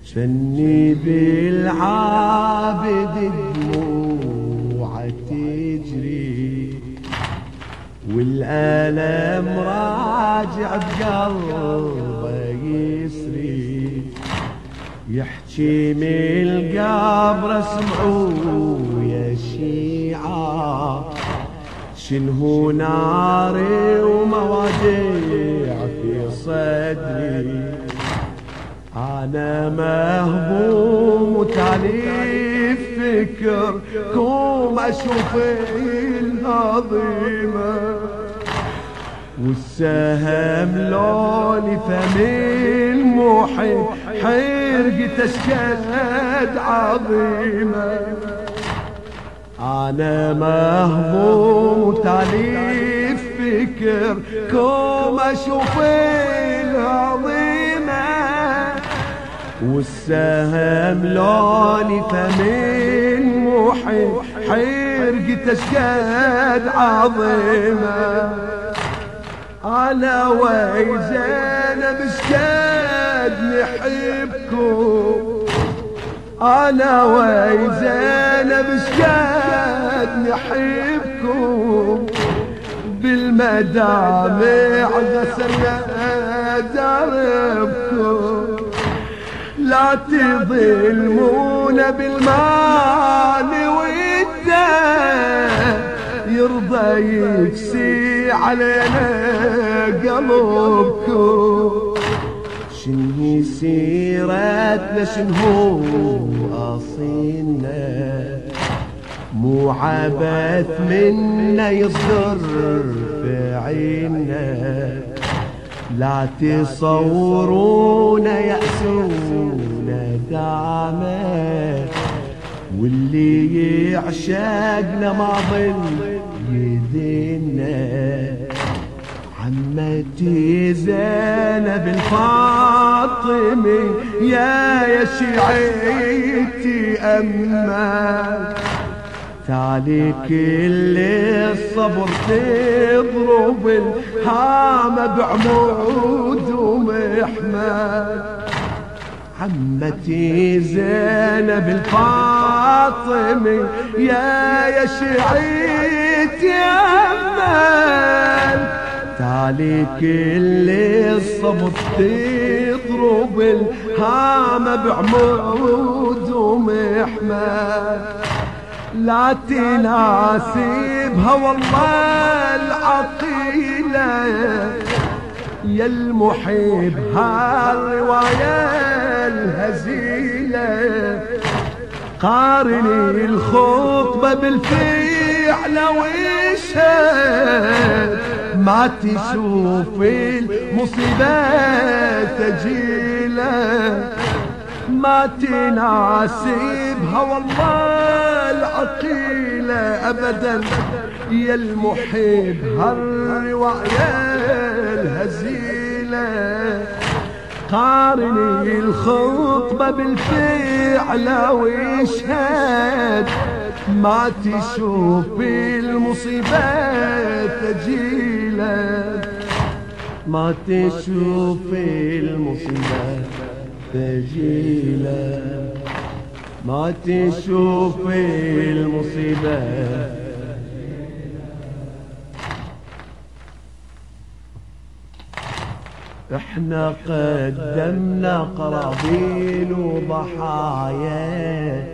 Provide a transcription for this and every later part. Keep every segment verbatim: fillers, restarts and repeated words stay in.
جني بالعابد دموعه تجري، والألم راجع بقلبه يسري، يحكي من القبر اسمعوا يا شيعة، شنهو ناري ومواجع في صدري، أنا مهموم وتاليف فكركم أشوف الهضيمة، والسهم لوني فم المحب حرق تشكد عظيمة، أنا مهموم وتاليف فكركم أشوف الهضيمة، والسهم لوني فم المحب حرق تشكد عظيمة، أنا وي زينب شكد نحبكم، أنا وي زينب شكد نحبكم، بالمدامع غسلنا دربكم، لا تظلمون بالمال والدم، يرضى يكسي علينا قلبكم، شنهي سيرتنا شنهو أصيلنا، مو عبث منا يصدر في عيننا، لا تصورون يأسونا دامه، واللي يعشقنا ما ظل يدينا، عمتي زينب الفاطمي يا يا شيعتي أمك، تالي كل الصبر تضرب الهامة بعمود ومحمد، عمتي زينب الفاطمي يا يا شيعتي أمك، تالي كل الصبر تضرب الهامة بعمود ومحمد، لا تناسبها والله العقيلة، يا المحب هالرواية الهزيلة، قارني الخطبة بالفعل واشهد، ما تشوف المصيبة تجيله، ما تناسبها والله العقيلة أبدا، يا المحب هالرواية الهزيلة، قارني الخطبة بالفعل واشهد، ما تشوف المصيبة تجيله، ما تشوف المصيبة تجيله، ما تشوف المصيبة. احنا قدمنا قرابين وضحايا،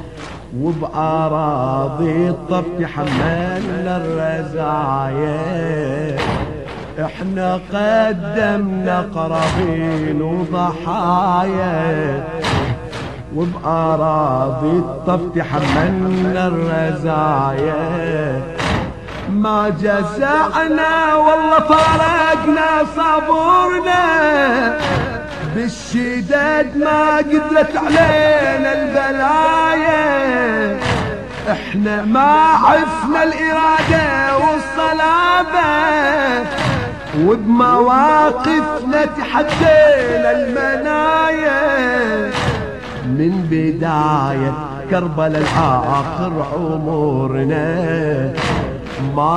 وبأراضي الطف حملنا الرزايا، احنا قدمنا قرابين وضحايا، وبأراضي الطف حملنا الرزايا، ما جزعنا والله فارقنا صبرنا، بالشداد ما قدرت علينا البلايا، احنا ما عفنا الإرادة والصلابة، وبمواقفنا تحدينا المنايا، من بداية كربلاء الآخر عمرنا، ما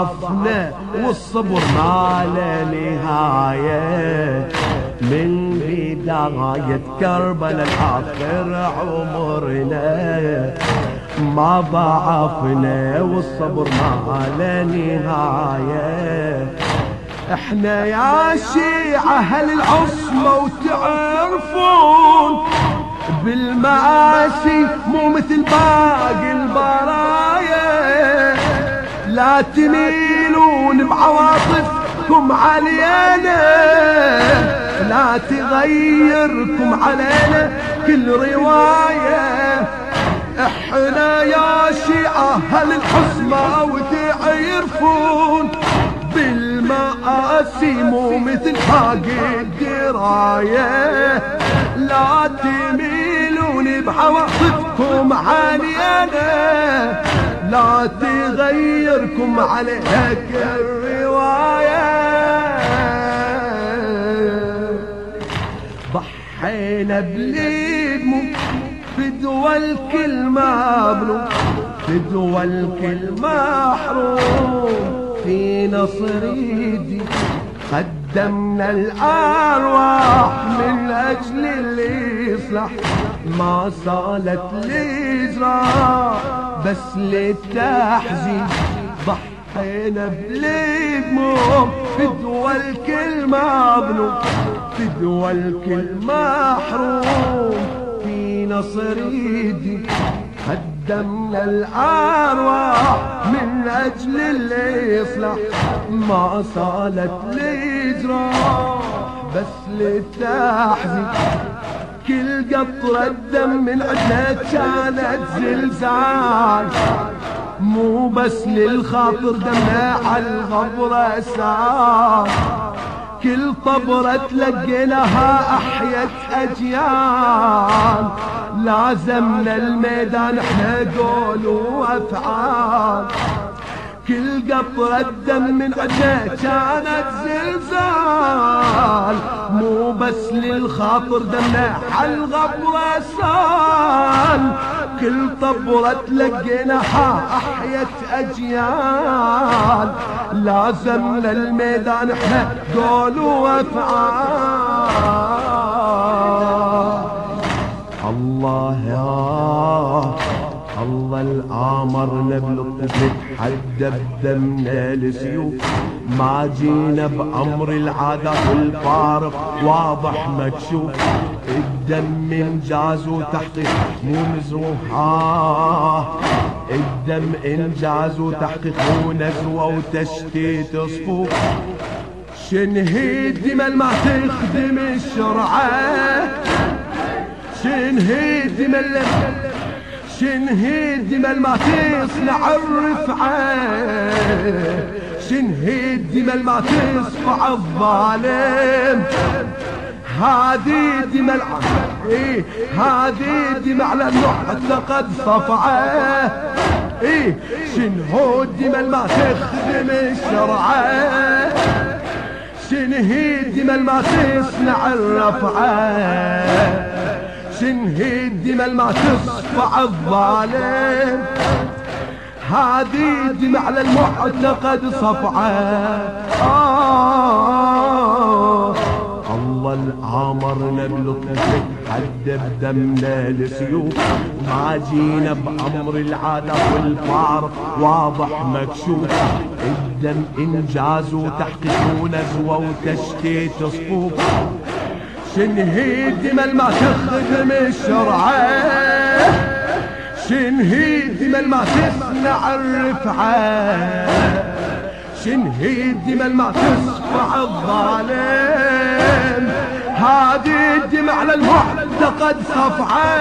ضعفنا والصبر ما له نهاية، من بداية كربلاء آخر عمرنا ما ضعفنا والصبر ما له نهاية. احنا يا شيعة اهل العصمة وتعرفون بالمآسي مو مثل باقي البرايا، لا تميلون بعواطفكم علينا، لا تغيركم علينا كل رواية. احنا يا شيعة اهل الحسمة وتعرفون بالمآسي مو مثل باقي الدراية، لا تميلون بعواطفكم علينا، لا تغيركم عليك الرواية. ضحينا بليدمو فدوى الكل مبلوم، فدوى الكل محروم، في نصر يدي قدمنا الأرواح من أجل اللي يصلح، ما صالت الإجراء بس للتحزين. ضحينا بلدموم فدوى الكل مظلوم، فدوى الكل محروم، في نصر يدي قدمنا الأرواح من أجل اللي يصلح، ما صالت الإجراء بس للتحزين. كل قطرة دم من عدنا كانت زلزال، مو بس للخاطر دمنا عالغبرة سال، كل طبرة تلقيناها أحيت أجيال، لازمنا الميدان احنا قول وأفعال. كل قطرة دم من عدنا كانت زلزال، مو بس للخاطر دمنا عالغبرة سال، كل طبرة تلقيناها أحيت أجيال، لازمنا الميدان احنا قول وأفعال. الله يا الله الآمرنا بالطف نتحدى بدمنا السيوف، ما جينا بأمر العادة والفارق واضح مكشوف، الدم إنجاز وتحقيق مو مزروح، آه الدم إنجاز وتحقيق مو نزوة وتشتيت صفوف. شنهي الدماء ما تخدم الشرعة، شنهي الدماء شنهي الدماء ما تصنع الرفعة، شنهي الدماء ما تصفع الظالم. هذه الدماء ايه هذه الدماء على المعتقد صفعة، ايه شنهو الدماء ما تخدم الشرعة، شنهي الدماء ما تصنع الرفعة، شنهي الدماء ما تصفع الظالم. هذه الدماء على المعتقد صفعة، آه الله الآمرنا بلطف نتحدى بدمنا السيوف، ما جينا بأمر العادة والفارق واضح مكشوف، الدم إنجاز وتحقيق ونزوة وتشتيت صفوف. شنهي الدماء ما تخدم الشرعة، شنهي الدماء ما تصنع الرفعة، شنهي الدماء ما تصفع الظالم. هذه الدماء على المعتقد صفعة،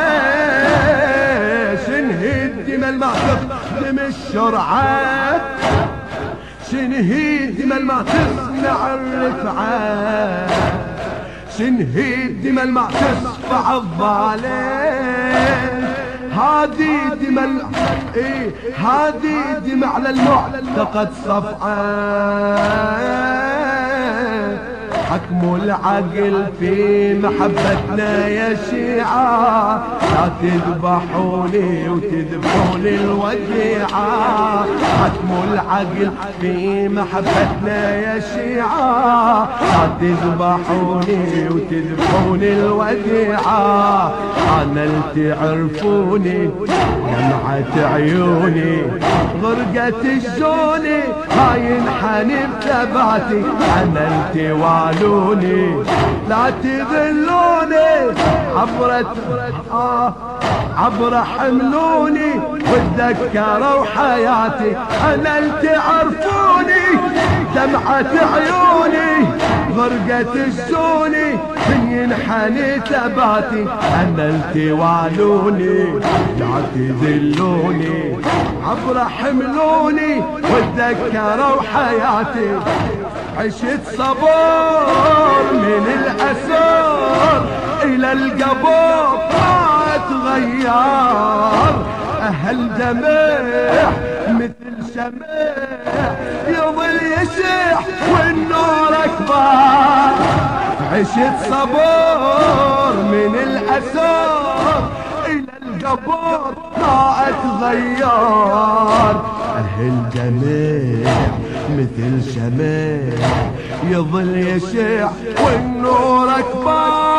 شنهي الدماء ما تخدم الشرعة، شنهي الدماء ما تصنع الرفعة، شنهي الدماء ما تصفع الظالم. هذه دماء ايه هذه دماء على المعتقد صفعة، حكموا العقل في محبتنا يا شيعة، لا تذبحوني وتذبحوني الوديعة. حكموا العقل في محبتنا يا شيعة، لا تذبحوني وتذبحوني الوديعة. انا اللي تعرفوني دمعة عيوني غرقت الشوني، هاي انحني بثباتي. انا اللي والوني لا تذلوني، عبرت آه عبر حملوني وتذكروا حياتي. انا اللي تعرفوني دمعة عيوني غرقت الشوني، من ينحني ثباتي. انا اللي والوني لا تذلوني، عبر حملوني وتذكروا حياتي. عشت صبر من الأسر إلى القبر ما تغير. أهل دمع مثل شمع يظل يشع والنور أكبر. عشت صبر من الأسر إلى القبر ما أتغير. أهل دمع مثل شمع يظل يشع والنور أكبر.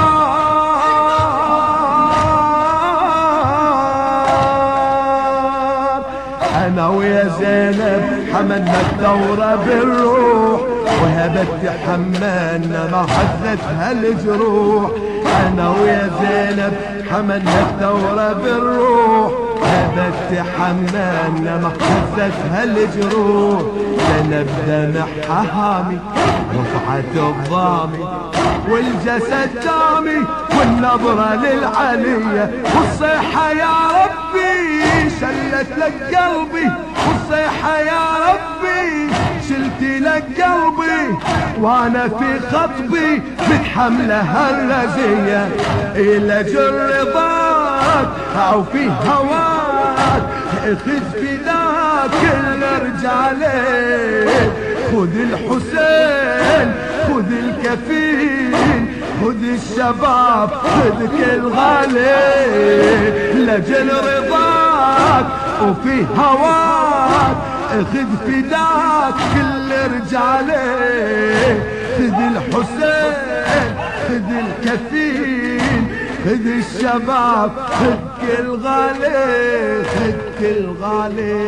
أنا ويا زينب حملنا الثورة بالروح، وهبت تحملنا ما حزتها الجروح. أنا ويا زينب حملنا الثورة بالروح، هبت تحملنا ما حزتها الجروح. زينب دمعها هامي رفعت الضامي، والجسد دامي والنظرة للعلية. والصيحة يا ربي شلت لك قلبي، والصيحة يا ربي شلت لك قلبي. وانا في خطبي متحملها الرزية، الى جر رضاك او في هواك اخذ فداك الرجالي. خذ الحسين خذ الكفيل خذ الشباب خذ كل غالي، لجل رضاك وفي هواك اخذ فداك كل رجالي. خذ الحسين خذ الكفيل خذ الشباب خذ كل غالي، خذ كل غالي.